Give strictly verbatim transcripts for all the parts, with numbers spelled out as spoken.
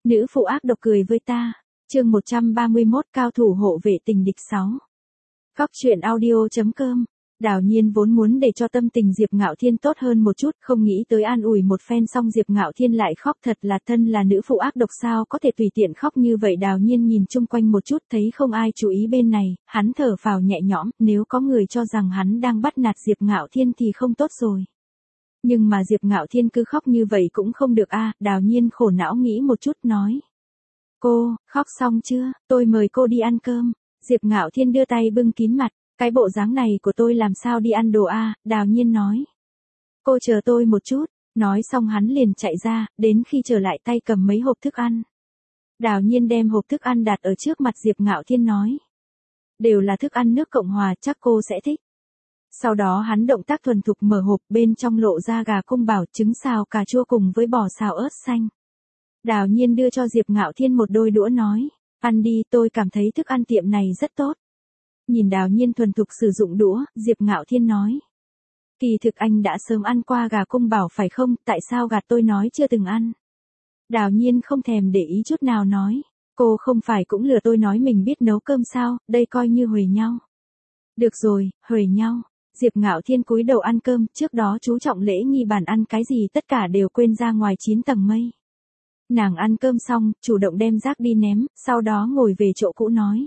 Nữ phụ ác độc cười với ta. Chương một trăm ba mươi mốt cao thủ hộ vệ tình địch sáu. Góc truyện audio chấm com. Đào Nhiên vốn muốn để cho tâm tình Diệp Ngạo Thiên tốt hơn một chút, không nghĩ tới an ủi một phen xong Diệp Ngạo Thiên lại khóc, thật là thân là nữ phụ ác độc sao có thể tùy tiện khóc như vậy. Đào Nhiên nhìn chung quanh một chút thấy không ai chú ý bên này, hắn thở phào nhẹ nhõm, nếu có người cho rằng hắn đang bắt nạt Diệp Ngạo Thiên thì không tốt rồi. Nhưng mà Diệp Ngạo Thiên cứ khóc như vậy cũng không được a. Đào Nhiên khổ não nghĩ một chút nói. Cô, khóc xong chưa, tôi mời cô đi ăn cơm. Diệp Ngạo Thiên đưa tay bưng kín mặt. Cái bộ dáng này của tôi làm sao đi ăn đồ a? Đào Nhiên nói. Cô chờ tôi một chút. Nói xong hắn liền chạy ra, đến khi trở lại tay cầm mấy hộp thức ăn. Đào Nhiên đem hộp thức ăn đặt ở trước mặt Diệp Ngạo Thiên nói. Đều là thức ăn nước Cộng Hòa, chắc cô sẽ thích. Sau đó hắn động tác thuần thục mở hộp, bên trong lộ ra gà cung bảo, trứng xào cà chua cùng với bò xào ớt xanh. Đào Nhiên đưa cho Diệp Ngạo Thiên một đôi đũa nói. Ăn đi, tôi cảm thấy thức ăn tiệm này rất tốt. Nhìn Đào Nhiên thuần thục sử dụng đũa, Diệp Ngạo Thiên nói. Kỳ thực anh đã sớm ăn qua gà cung bảo phải không, tại sao gạt tôi nói chưa từng ăn? Đào Nhiên không thèm để ý chút nào nói. Cô không phải cũng lừa tôi nói mình biết nấu cơm sao, đây coi như huề nhau. Được rồi, huề nhau. Diệp Ngạo Thiên cúi đầu ăn cơm, trước đó chú trọng lễ nghi bàn ăn cái gì tất cả đều quên ra ngoài chín tầng mây. Nàng ăn cơm xong, chủ động đem rác đi ném, sau đó ngồi về chỗ cũ nói.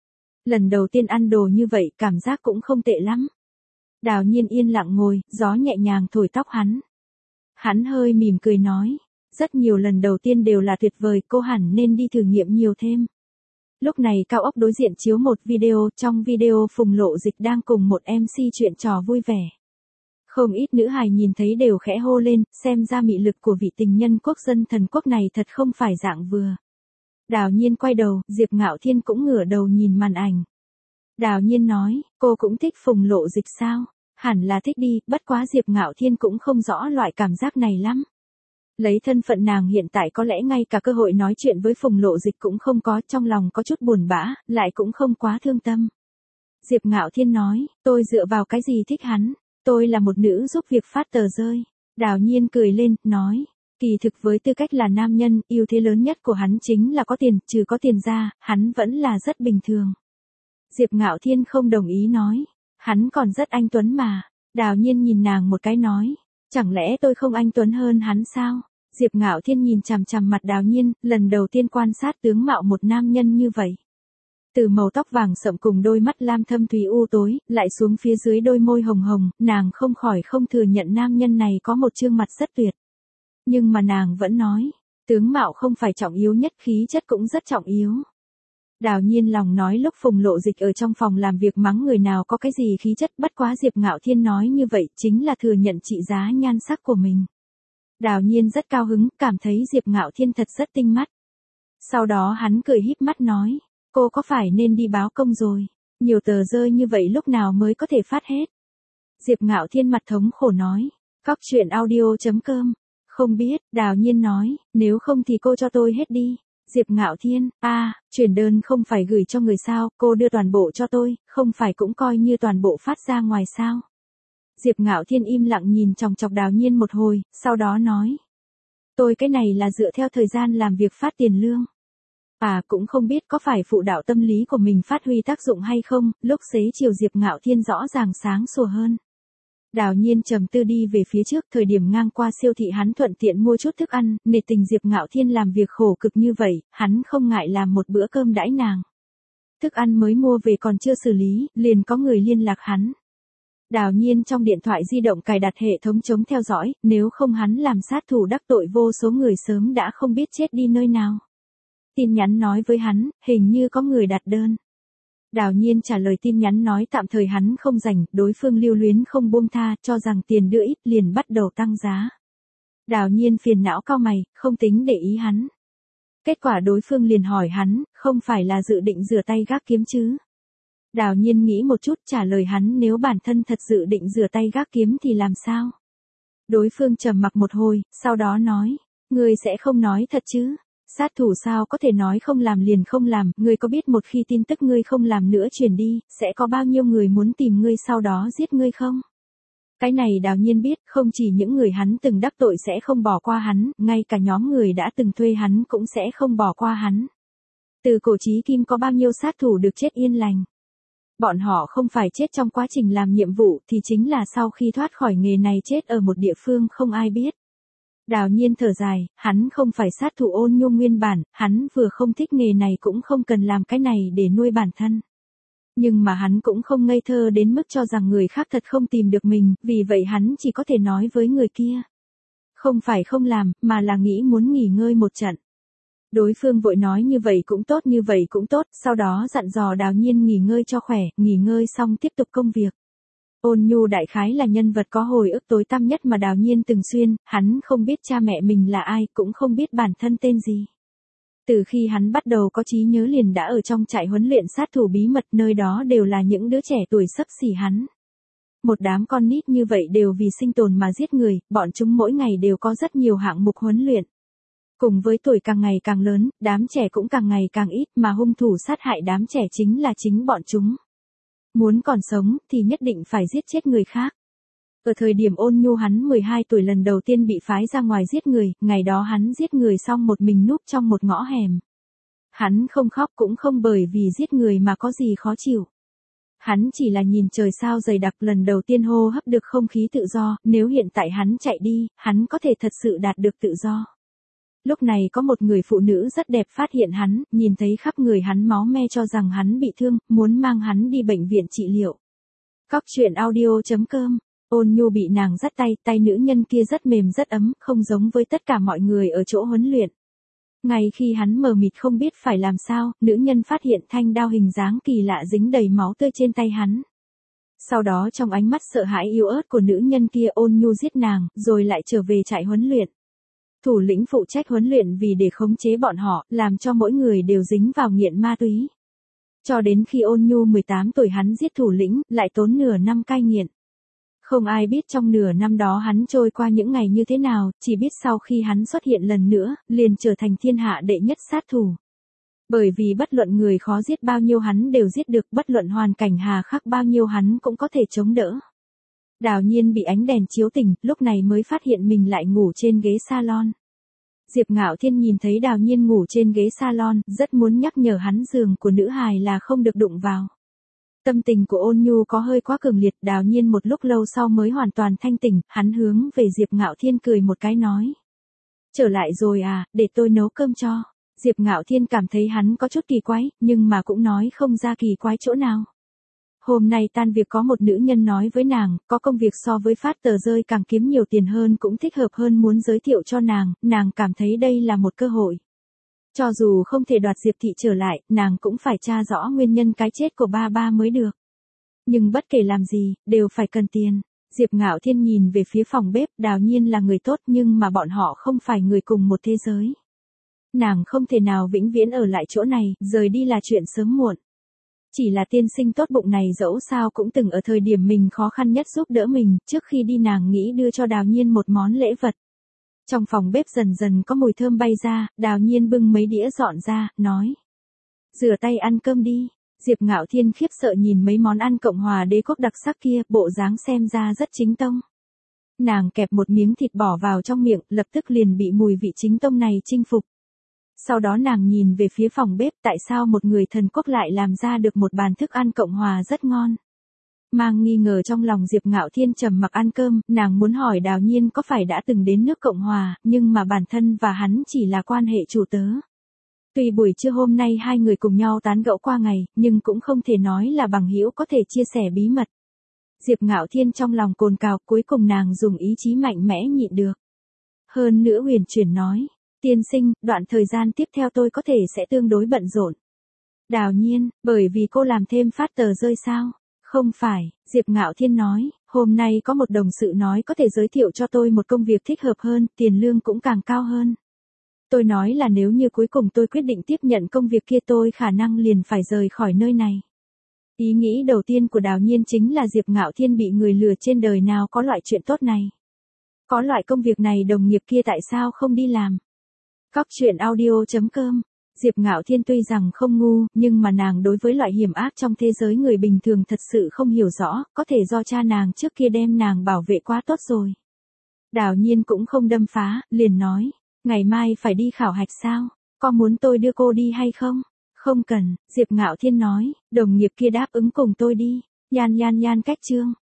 Lần đầu tiên ăn đồ như vậy, cảm giác cũng không tệ lắm. Đào Nhiên yên lặng ngồi, gió nhẹ nhàng thổi tóc hắn. Hắn hơi mỉm cười nói. Rất nhiều lần đầu tiên đều là tuyệt vời, cô hẳn nên đi thử nghiệm nhiều thêm. Lúc này cao ốc đối diện chiếu một video, trong video Phùng Lộ Dịch đang cùng một em xê chuyện trò vui vẻ. Không ít nữ hài nhìn thấy đều khẽ hô lên, xem ra mị lực của vị tình nhân quốc dân thần quốc này thật không phải dạng vừa. Đào Nhiên quay đầu, Diệp Ngạo Thiên cũng ngửa đầu nhìn màn ảnh. Đào Nhiên nói, cô cũng thích Phùng Lộ Dịch sao? Hẳn là thích đi, bất quá Diệp Ngạo Thiên cũng không rõ loại cảm giác này lắm. Lấy thân phận nàng hiện tại có lẽ ngay cả cơ hội nói chuyện với Phùng Lộ Dịch cũng không có, trong lòng có chút buồn bã, lại cũng không quá thương tâm. Diệp Ngạo Thiên nói, tôi dựa vào cái gì thích hắn, tôi là một nữ giúp việc phát tờ rơi. Đào Nhiên cười lên, nói, kỳ thực với tư cách là nam nhân, ưu thế lớn nhất của hắn chính là có tiền, trừ có tiền ra, hắn vẫn là rất bình thường. Diệp Ngạo Thiên không đồng ý nói, hắn còn rất anh tuấn mà. Đào Nhiên nhìn nàng một cái nói. Chẳng lẽ tôi không anh tuấn hơn hắn sao? Diệp Ngạo Thiên nhìn chằm chằm mặt Đào Nhiên, lần đầu tiên quan sát tướng mạo một nam nhân như vậy. Từ màu tóc vàng sậm cùng đôi mắt lam thâm thúy u tối, lại xuống phía dưới đôi môi hồng hồng, nàng không khỏi không thừa nhận nam nhân này có một trương mặt rất tuyệt. Nhưng mà nàng vẫn nói, tướng mạo không phải trọng yếu nhất, khí chất cũng rất trọng yếu. Đào Nhiên lòng nói lúc Phùng Lộ Dịch ở trong phòng làm việc mắng người nào có cái gì khí chất, bất quá Diệp Ngạo Thiên nói như vậy chính là thừa nhận trị giá nhan sắc của mình. Đào Nhiên rất cao hứng, cảm thấy Diệp Ngạo Thiên thật rất tinh mắt. Sau đó hắn cười híp mắt nói, cô có phải nên đi báo công rồi, nhiều tờ rơi như vậy lúc nào mới có thể phát hết. Diệp Ngạo Thiên mặt thống khổ nói, góc truyện audio chấm com, không biết, Đào Nhiên nói, nếu không thì cô cho tôi hết đi. Diệp Ngạo Thiên, a, à, chuyển đơn không phải gửi cho người sao, cô đưa toàn bộ cho tôi, không phải cũng coi như toàn bộ phát ra ngoài sao. Diệp Ngạo Thiên im lặng nhìn chòng chọc Đào Nhiên một hồi, sau đó nói. Tôi cái này là dựa theo thời gian làm việc phát tiền lương. À cũng không biết có phải phụ đạo tâm lý của mình phát huy tác dụng hay không, lúc xế chiều Diệp Ngạo Thiên rõ ràng sáng sủa hơn. Đào Nhiên trầm tư đi về phía trước, thời điểm ngang qua siêu thị hắn thuận tiện mua chút thức ăn, nể tình Diệp Ngạo Thiên làm việc khổ cực như vậy, hắn không ngại làm một bữa cơm đãi nàng. Thức ăn mới mua về còn chưa xử lý, liền có người liên lạc hắn. Đào Nhiên trong điện thoại di động cài đặt hệ thống chống theo dõi, nếu không hắn làm sát thủ đắc tội vô số người sớm đã không biết chết đi nơi nào. Tin nhắn nói với hắn, hình như có người đặt đơn. Đào Nhiên trả lời tin nhắn nói tạm thời hắn không rảnh, đối phương lưu luyến không buông tha, cho rằng tiền đưa ít liền bắt đầu tăng giá. Đào Nhiên phiền não cau mày, không tính để ý hắn. Kết quả đối phương liền hỏi hắn, không phải là dự định rửa tay gác kiếm chứ? Đào Nhiên nghĩ một chút trả lời hắn nếu bản thân thật dự định rửa tay gác kiếm thì làm sao? Đối phương trầm mặc một hồi, sau đó nói, ngươi sẽ không nói thật chứ? Sát thủ sao có thể nói không làm liền không làm, ngươi có biết một khi tin tức ngươi không làm nữa truyền đi, sẽ có bao nhiêu người muốn tìm ngươi sau đó giết ngươi không? Cái này Đào Nhiên biết, không chỉ những người hắn từng đắc tội sẽ không bỏ qua hắn, ngay cả nhóm người đã từng thuê hắn cũng sẽ không bỏ qua hắn. Từ cổ chí kim có bao nhiêu sát thủ được chết yên lành. Bọn họ không phải chết trong quá trình làm nhiệm vụ thì chính là sau khi thoát khỏi nghề này chết ở một địa phương không ai biết. Đào Nhiên thở dài, hắn không phải sát thủ Ôn Nhu nguyên bản, hắn vừa không thích nghề này cũng không cần làm cái này để nuôi bản thân. Nhưng mà hắn cũng không ngây thơ đến mức cho rằng người khác thật không tìm được mình, vì vậy hắn chỉ có thể nói với người kia. Không phải không làm, mà là nghĩ muốn nghỉ ngơi một trận. Đối phương vội nói như vậy cũng tốt như vậy cũng tốt, sau đó dặn dò Đào Nhiên nghỉ ngơi cho khỏe, nghỉ ngơi xong tiếp tục công việc. Ôn Nhu đại khái là nhân vật có hồi ức tối tăm nhất mà Đào Nhiên từng xuyên, hắn không biết cha mẹ mình là ai, cũng không biết bản thân tên gì. Từ khi hắn bắt đầu có trí nhớ liền đã ở trong trại huấn luyện sát thủ bí mật, nơi đó đều là những đứa trẻ tuổi xấp xỉ hắn. Một đám con nít như vậy đều vì sinh tồn mà giết người, bọn chúng mỗi ngày đều có rất nhiều hạng mục huấn luyện. Cùng với tuổi càng ngày càng lớn, đám trẻ cũng càng ngày càng ít mà hung thủ sát hại đám trẻ chính là chính bọn chúng. Muốn còn sống thì nhất định phải giết chết người khác. Ở thời điểm Ôn Nhu hắn mười hai tuổi lần đầu tiên bị phái ra ngoài giết người, ngày đó hắn giết người xong một mình núp trong một ngõ hẻm. Hắn không khóc cũng không bởi vì giết người mà có gì khó chịu. Hắn chỉ là nhìn trời sao dày đặc lần đầu tiên hô hấp được không khí tự do, nếu hiện tại hắn chạy đi, hắn có thể thật sự đạt được tự do. Lúc này có một người phụ nữ rất đẹp phát hiện hắn, nhìn thấy khắp người hắn máu me cho rằng hắn bị thương, muốn mang hắn đi bệnh viện trị liệu. Cóc truyện audio chấm com. Ôn Nhu bị nàng dắt tay, tay nữ nhân kia rất mềm rất ấm, không giống với tất cả mọi người ở chỗ huấn luyện. Ngay khi hắn mờ mịt không biết phải làm sao, nữ nhân phát hiện thanh đao hình dáng kỳ lạ dính đầy máu tươi trên tay hắn. Sau đó trong ánh mắt sợ hãi yếu ớt của nữ nhân kia Ôn Nhu giết nàng, rồi lại trở về trại huấn luyện. Thủ lĩnh phụ trách huấn luyện vì để khống chế bọn họ, làm cho mỗi người đều dính vào nghiện ma túy. Cho đến khi Ôn Nhu mười tám tuổi hắn giết thủ lĩnh, lại tốn nửa năm cai nghiện. Không ai biết trong nửa năm đó hắn trôi qua những ngày như thế nào, chỉ biết sau khi hắn xuất hiện lần nữa, liền trở thành thiên hạ đệ nhất sát thủ. Bởi vì bất luận người khó giết bao nhiêu hắn đều giết được, bất luận hoàn cảnh hà khắc bao nhiêu hắn cũng có thể chống đỡ. Đào Nhiên bị ánh đèn chiếu tỉnh, lúc này mới phát hiện mình lại ngủ trên ghế salon. Diệp Ngạo Thiên nhìn thấy Đào Nhiên ngủ trên ghế salon, rất muốn nhắc nhở hắn giường của nữ hài là không được đụng vào. Tâm tình của Ôn Nhu có hơi quá cường liệt, Đào Nhiên một lúc lâu sau mới hoàn toàn thanh tỉnh, hắn hướng về Diệp Ngạo Thiên cười một cái nói. Trở lại rồi à, để tôi nấu cơm cho. Diệp Ngạo Thiên cảm thấy hắn có chút kỳ quái, nhưng mà cũng nói không ra kỳ quái chỗ nào. Hôm nay tan việc có một nữ nhân nói với nàng, có công việc so với phát tờ rơi càng kiếm nhiều tiền hơn cũng thích hợp hơn muốn giới thiệu cho nàng, nàng cảm thấy đây là một cơ hội. Cho dù không thể đoạt Diệp Thị trở lại, nàng cũng phải tra rõ nguyên nhân cái chết của ba ba mới được. Nhưng bất kể làm gì, đều phải cần tiền. Diệp Ngạo Thiên nhìn về phía phòng bếp, Đào Nhiên là người tốt nhưng mà bọn họ không phải người cùng một thế giới. Nàng không thể nào vĩnh viễn ở lại chỗ này, rời đi là chuyện sớm muộn. Chỉ là tiên sinh tốt bụng này dẫu sao cũng từng ở thời điểm mình khó khăn nhất giúp đỡ mình, trước khi đi nàng nghĩ đưa cho Đào Nhiên một món lễ vật. Trong phòng bếp dần dần có mùi thơm bay ra, Đào Nhiên bưng mấy đĩa dọn ra, nói. Rửa tay ăn cơm đi. Diệp Ngạo Thiên khiếp sợ nhìn mấy món ăn Cộng hòa đế quốc đặc sắc kia, bộ dáng xem ra rất chính tông. Nàng kẹp một miếng thịt bỏ vào trong miệng, lập tức liền bị mùi vị chính tông này chinh phục. Sau đó nàng nhìn về phía phòng bếp, tại sao một người thần quốc lại làm ra được một bàn thức ăn Cộng hòa rất ngon. Mang nghi ngờ trong lòng Diệp Ngạo Thiên trầm mặc ăn cơm, nàng muốn hỏi Đào Nhiên có phải đã từng đến nước Cộng hòa, nhưng mà bản thân và hắn chỉ là quan hệ chủ tớ. Tuy buổi trưa hôm nay hai người cùng nhau tán gẫu qua ngày, nhưng cũng không thể nói là bằng hữu có thể chia sẻ bí mật. Diệp Ngạo Thiên trong lòng cồn cào, cuối cùng nàng dùng ý chí mạnh mẽ nhịn được. Hơn nữa huyền chuyển nói, tiên sinh, đoạn thời gian tiếp theo tôi có thể sẽ tương đối bận rộn. Đào Nhiên, bởi vì cô làm thêm phát tờ rơi sao? Không phải, Diệp Ngạo Thiên nói, hôm nay có một đồng sự nói có thể giới thiệu cho tôi một công việc thích hợp hơn, tiền lương cũng càng cao hơn. Tôi nói là nếu như cuối cùng tôi quyết định tiếp nhận công việc kia tôi khả năng liền phải rời khỏi nơi này. Ý nghĩ đầu tiên của Đào Nhiên chính là Diệp Ngạo Thiên bị người lừa, trên đời nào có loại chuyện tốt này. Có loại công việc này đồng nghiệp kia tại sao không đi làm. Cóc truyện audio chấm com Diệp Ngạo Thiên tuy rằng không ngu, nhưng mà nàng đối với loại hiểm ác trong thế giới người bình thường thật sự không hiểu rõ, có thể do cha nàng trước kia đem nàng bảo vệ quá tốt rồi. Đào Nhiên cũng không đâm phá, liền nói, ngày mai phải đi khảo hạch sao, có muốn tôi đưa cô đi hay không? Không cần, Diệp Ngạo Thiên nói, đồng nghiệp kia đáp ứng cùng tôi đi, nhan nhan nhan cách chương.